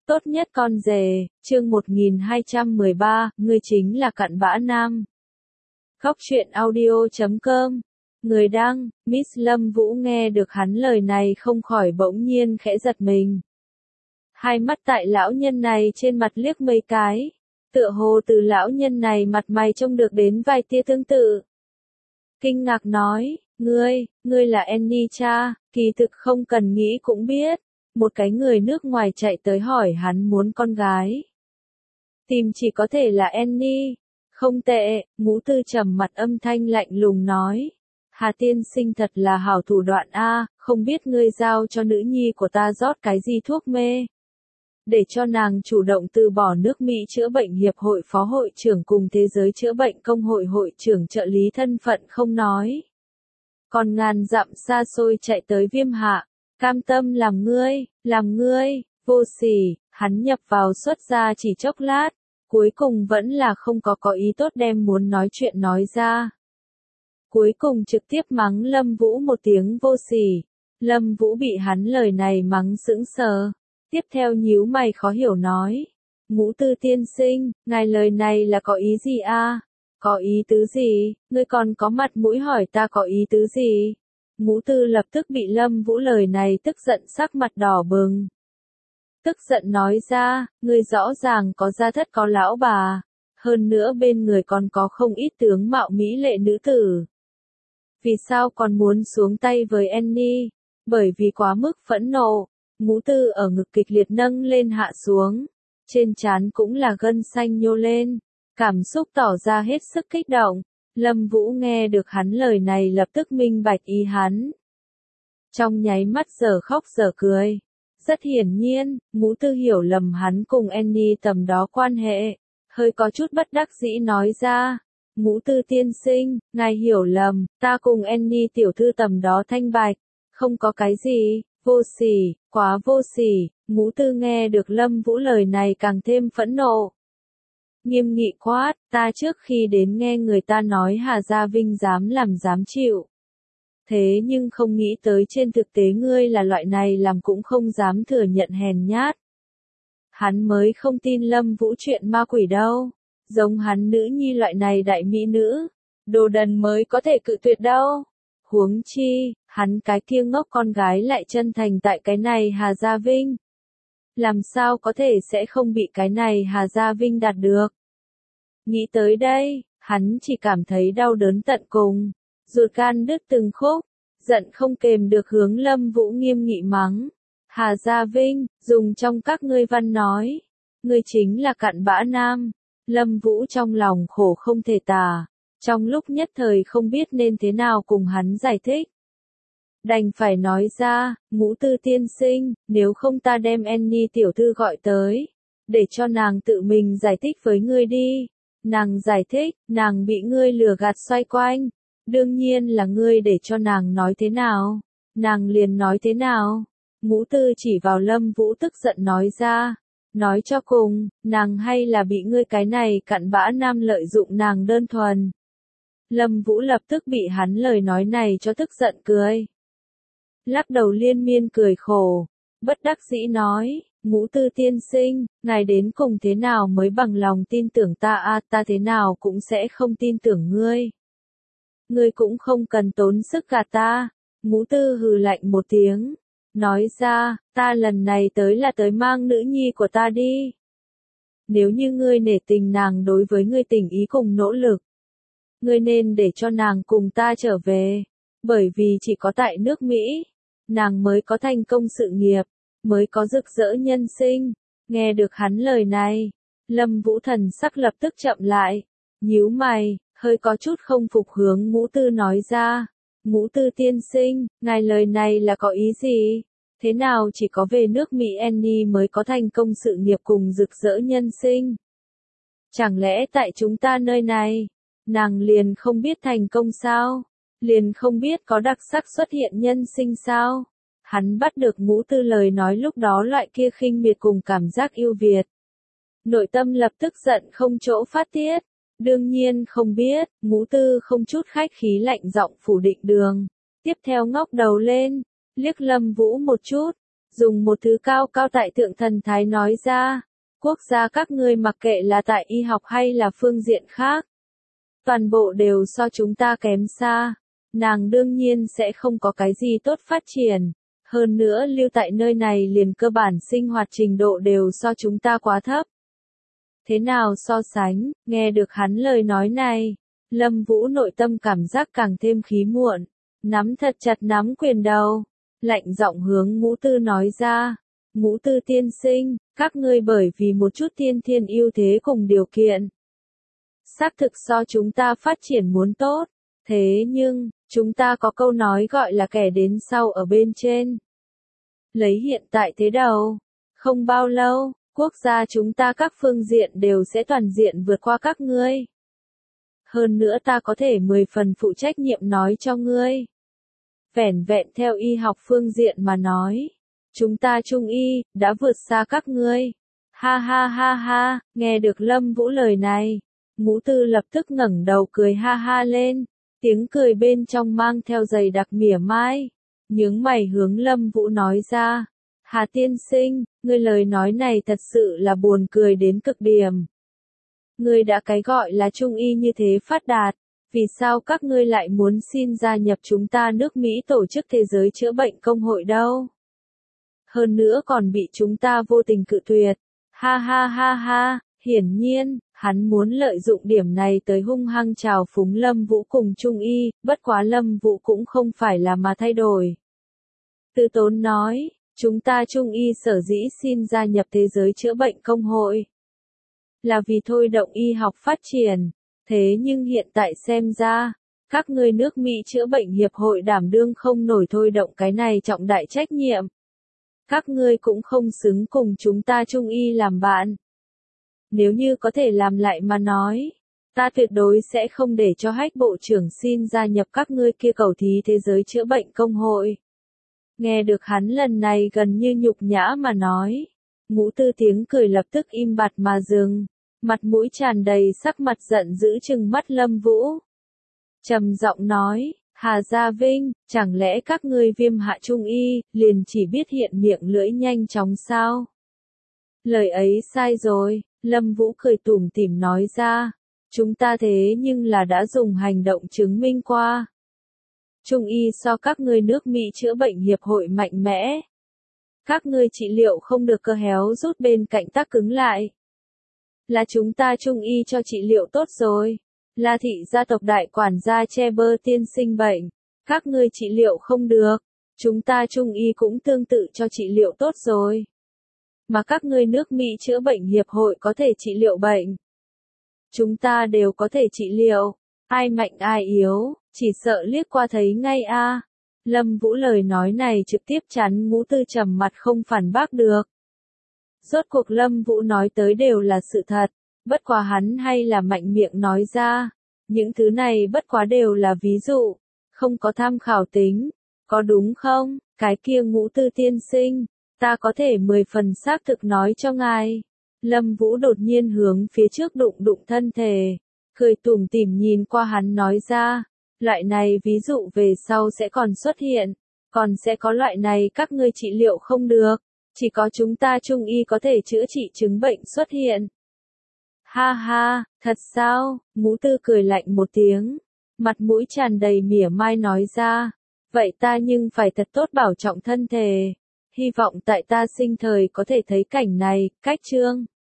Tốt nhất con rể, chương 1213, ngươi chính là cặn bã nam. Góc truyện audio.com. Người đăng, Miss Lâm Vũ nghe được hắn lời này không khỏi bỗng nhiên khẽ giật mình. Hai mắt tại lão nhân này trên mặt liếc mấy cái, tựa hồ từ lão nhân này mặt mày trông được đến vài tia tương tự. Kinh ngạc nói, ngươi là Annie cha, kỳ thực không cần nghĩ cũng biết. Một cái người nước ngoài chạy tới hỏi hắn muốn con gái. Tìm chỉ có thể là Annie. Không tệ, Ngũ Tư trầm mặt âm thanh lạnh lùng nói. Hà tiên sinh thật là hảo thủ đoạn a, không biết ngươi giao cho nữ nhi của ta rót cái gì thuốc mê. Để cho nàng chủ động từ bỏ nước Mỹ chữa bệnh hiệp hội phó hội trưởng cùng thế giới chữa bệnh công hội hội trưởng trợ lý thân phận không nói. Còn ngàn dặm xa xôi chạy tới Viêm Hạ. Cam tâm làm ngươi, vô sỉ, hắn nhập vào xuất ra chỉ chốc lát, cuối cùng vẫn là không có ý tốt đem muốn nói chuyện nói ra. Cuối cùng trực tiếp mắng Lâm Vũ một tiếng vô sỉ, Lâm Vũ bị hắn lời này mắng sững sờ, tiếp theo nhíu mày khó hiểu nói, Ngũ Tư tiên sinh, ngài lời này là có ý gì a? Có ý tứ gì, ngươi còn có mặt mũi hỏi ta có ý tứ gì? Ngũ Tư lập tức bị Lâm Vũ lời này tức giận sắc mặt đỏ bừng. Tức giận nói ra, ngươi rõ ràng có gia thất có lão bà, hơn nữa bên người còn có không ít tướng mạo mỹ lệ nữ tử. Vì sao còn muốn xuống tay với Annie? Bởi vì quá mức phẫn nộ, Ngũ Tư ở ngực kịch liệt nâng lên hạ xuống, trên trán cũng là gân xanh nhô lên, cảm xúc tỏ ra hết sức kích động. Lâm Vũ nghe được hắn lời này lập tức minh bạch ý hắn. Trong nháy mắt giờ khóc giờ cười. Rất hiển nhiên, Ngũ Tư hiểu lầm hắn cùng Annie tầm đó quan hệ. Hơi có chút bất đắc dĩ nói ra. Ngũ Tư tiên sinh, ngài hiểu lầm, ta cùng Annie tiểu thư tầm đó thanh bạch. Không có cái gì, vô sỉ, quá vô sỉ. Ngũ Tư nghe được Lâm Vũ lời này càng thêm phẫn nộ. Nghiêm nghị quát, ta trước khi đến nghe người ta nói Hà Gia Vinh dám làm dám chịu. Thế nhưng không nghĩ tới trên thực tế ngươi là loại này làm cũng không dám thừa nhận hèn nhát. Hắn mới không tin Lâm Vũ chuyện ma quỷ đâu. Giống hắn nữ nhi loại này đại mỹ nữ. Đồ đần mới có thể cự tuyệt đâu. Huống chi, hắn cái kia ngốc con gái lại chân thành tại cái này Hà Gia Vinh. Làm sao có thể sẽ không bị cái này Hà Gia Vinh đạt được. Nghĩ tới đây, hắn chỉ cảm thấy đau đớn tận cùng, ruột gan đứt từng khúc, giận không kềm được hướng Lâm Vũ nghiêm nghị mắng. Hà Gia Vinh, dùng trong các ngươi văn nói, ngươi chính là cặn bã nam. Lâm Vũ trong lòng khổ không thể tả, trong lúc nhất thời không biết nên thế nào cùng hắn giải thích. Đành phải nói ra, Ngũ Tư tiên sinh, nếu không ta đem Annie tiểu thư gọi tới, để cho nàng tự mình giải thích với ngươi đi. Nàng giải thích, nàng bị ngươi lừa gạt xoay quanh. Đương nhiên là ngươi để cho nàng nói thế nào. Nàng liền nói thế nào. Ngũ Tư chỉ vào Lâm Vũ tức giận nói ra. Nói cho cùng, nàng hay là bị ngươi cái này cặn bã nam lợi dụng nàng đơn thuần. Lâm Vũ lập tức bị hắn lời nói này cho tức giận cười. Lắc đầu liên miên cười khổ. Bất đắc dĩ nói. Ngũ Tư tiên sinh, ngài đến cùng thế nào mới bằng lòng tin tưởng ta a, ta thế nào cũng sẽ không tin tưởng ngươi. Ngươi cũng không cần tốn sức gạt ta. Ngũ Tư hừ lạnh một tiếng, nói ra, ta lần này tới là tới mang nữ nhi của ta đi. Nếu như ngươi nể tình nàng đối với ngươi tình ý cùng nỗ lực, ngươi nên để cho nàng cùng ta trở về, bởi vì chỉ có tại nước Mỹ, nàng mới có thành công sự nghiệp. Mới có rực rỡ nhân sinh. Nghe được hắn lời này, Lâm Vũ thần sắc lập tức chậm lại, nhíu mày, hơi có chút không phục hướng Ngũ Tư nói ra. Ngũ Tư tiên sinh, ngài lời này là có ý gì? Thế nào chỉ có về nước Mỹ Annie mới có thành công sự nghiệp cùng rực rỡ nhân sinh? Chẳng lẽ tại chúng ta nơi này, nàng liền không biết thành công sao? Liền không biết có đặc sắc xuất hiện nhân sinh sao? Hắn bắt được Ngũ Tư lời nói lúc đó loại kia khinh miệt cùng cảm giác yêu Việt. Nội tâm lập tức giận không chỗ phát tiết. Đương nhiên không biết, Ngũ Tư không chút khách khí lạnh giọng phủ định đường. Tiếp theo ngóc đầu lên, liếc Lâm Vũ một chút. dùng một thứ cao cao tại thượng thần thái nói ra, quốc gia các ngươi mặc kệ là tại y học hay là phương diện khác, toàn bộ đều so chúng ta kém xa, nàng đương nhiên sẽ không có cái gì tốt phát triển, hơn nữa lưu tại nơi này liền cơ bản sinh hoạt trình độ đều so chúng ta quá thấp. Thế nào so sánh, nghe được hắn lời nói này, Lâm Vũ nội tâm cảm giác càng thêm khí muộn, nắm thật chặt nắm quyền đầu, lạnh giọng hướng Ngũ Tư nói ra, Ngũ Tư tiên sinh, các ngươi bởi vì một chút tiên thiên ưu thế cùng điều kiện. Xác thực so chúng ta phát triển muốn tốt, thế nhưng, chúng ta có câu nói gọi là kẻ đến sau ở bên trên. Lấy hiện tại thế đầu, không bao lâu, quốc gia chúng ta các phương diện đều sẽ toàn diện vượt qua các ngươi. Hơn nữa ta có thể 10 phần phụ trách nhiệm nói cho ngươi. Vẻn vẹn theo y học phương diện mà nói, chúng ta Trung y, đã vượt xa các ngươi. Ha ha ha ha, nghe được Lâm Vũ lời này, Ngũ Tư lập tức ngẩng đầu cười ha ha lên, tiếng cười bên trong mang theo dày đặc mỉa mai, nhướng mày hướng Lâm Vũ nói ra, Hà tiên sinh, ngươi lời nói này thật sự là buồn cười đến cực điểm. Ngươi đã cái gọi là Trung y như thế phát đạt, vì sao các ngươi lại muốn xin gia nhập chúng ta nước Mỹ tổ chức thế giới chữa bệnh công hội đâu? Hơn nữa còn bị chúng ta vô tình cự tuyệt. Ha ha ha ha, hiển nhiên, hắn muốn lợi dụng điểm này tới hung hăng trào phúng Lâm Vũ cùng Trung y, bất quá Lâm Vũ cũng không phải là mà thay đổi. Từ Tốn nói, chúng ta Trung y sở dĩ xin gia nhập thế giới chữa bệnh công hội. Là vì thôi động y học phát triển, thế nhưng hiện tại xem ra, các ngươi nước Mỹ chữa bệnh hiệp hội đảm đương không nổi thôi động cái này trọng đại trách nhiệm. Các ngươi cũng không xứng cùng chúng ta Trung y làm bạn. Nếu như có thể làm lại mà nói, ta tuyệt đối sẽ không để cho Hách bộ trưởng xin gia nhập các ngươi kia cầu thí thế giới chữa bệnh công hội. Nghe được hắn lần này gần như nhục nhã mà nói, Ngũ Tư tiếng cười lập tức im bặt mà dừng, mặt mũi tràn đầy sắc mặt giận dữ trừng mắt Lâm Vũ. Trầm giọng nói, Hà Gia Vinh, chẳng lẽ các ngươi Viêm Hạ Trung y, liền chỉ biết hiện miệng lưỡi nhanh chóng sao? Lời ấy sai rồi, Lâm Vũ cười tủm tỉm nói ra, chúng ta thế nhưng là đã dùng hành động chứng minh qua. Trung y so các ngươi nước Mỹ chữa bệnh hiệp hội mạnh mẽ. Các ngươi trị liệu không được cơ héo rút bên cạnh tắc cứng lại. Là chúng ta Trung y cho trị liệu tốt rồi. Là thị gia tộc đại quản gia che bơ tiên sinh bệnh. Các ngươi trị liệu không được. Chúng ta Trung y cũng tương tự cho trị liệu tốt rồi. Mà các ngươi nước Mỹ chữa bệnh hiệp hội có thể trị liệu bệnh. Chúng ta đều có thể trị liệu. Ai mạnh ai yếu, chỉ sợ liếc qua thấy ngay a. Lâm Vũ lời nói này trực tiếp chắn Ngũ Tư trầm mặt không phản bác được. Rốt cuộc Lâm Vũ nói tới đều là sự thật, bất quá hắn hay là mạnh miệng nói ra. Những thứ này bất quá đều là ví dụ, không có tham khảo tính, có đúng không? Cái kia Ngũ Tư tiên sinh, ta có thể 10 phần xác thực nói cho ngài. Lâm Vũ đột nhiên hướng phía trước đụng đụng thân thể, cười tủm tỉm nhìn qua hắn nói ra, loại này ví dụ về sau sẽ còn xuất hiện, còn sẽ có loại này các ngươi trị liệu không được, chỉ có chúng ta Trung y có thể chữa trị chứng bệnh xuất hiện. Ha ha, thật sao? Ngũ Tư cười lạnh một tiếng, mặt mũi tràn đầy mỉa mai nói ra, vậy ta nhưng phải thật tốt bảo trọng thân thể, hy vọng tại ta sinh thời có thể thấy cảnh này, cách chương.